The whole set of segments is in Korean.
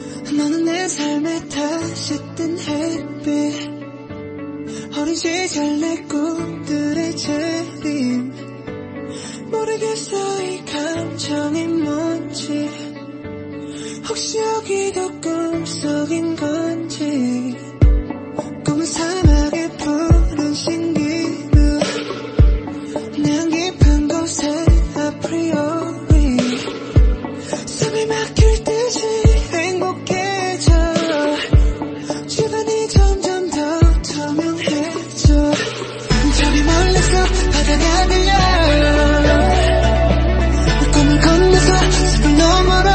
너는 내 삶에 다시 뜬 햇빛, 어린 시절 내 꿈들의 재림. 모르겠어 이 감정이 뭔지, 혹시 여기도 꿈속인 건지. 꿈은 사막의 푸른 신기루, 난 깊은 곳에 아프리오리 숨이 막힐 듯이 행복해져. 주변이 점점 더 투명해져. 저기 멀리서 바다가 들려, 꿈을 건너서 숲을 너머로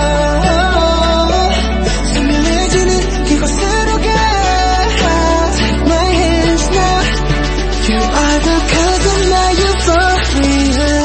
선명해지는 그곳으로 가. Take my hands now, you are the cause of my euphoria.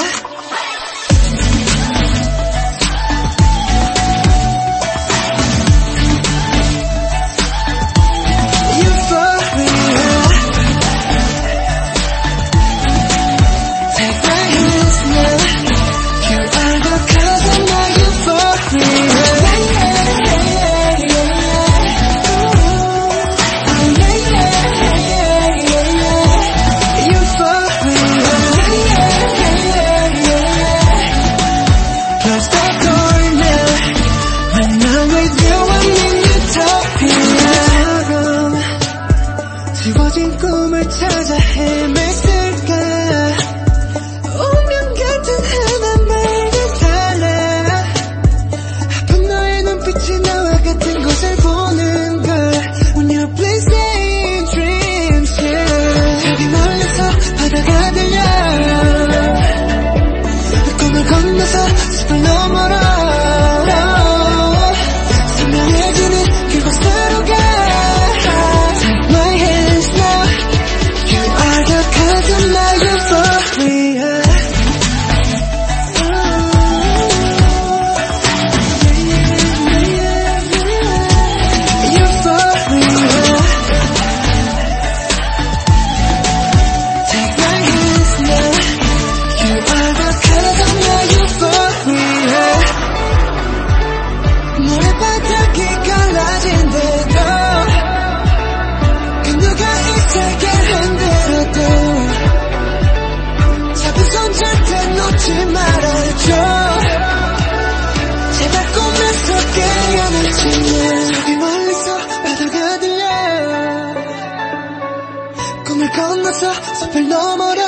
지워진 꿈을 찾아 헤맸을까. 운명 같은 하나만 달라. 아픈 너의 눈빛이 나와 같은 곳을 보는 걸. When you're blazing dreams, yeah. 저기 멀리서 바다가 들려, 꿈을 건너서 숲을 너머로 선명해지는 그곳으로 가. 모래바닥이 갈라진 대로 그녀가 이 세계 흔들어도 잡은 손 절대 놓지 말아줘. 제발 꿈에서 깨어나지. 저기 멀리서 바다가 들려, 꿈을 건너서 숲을 너머로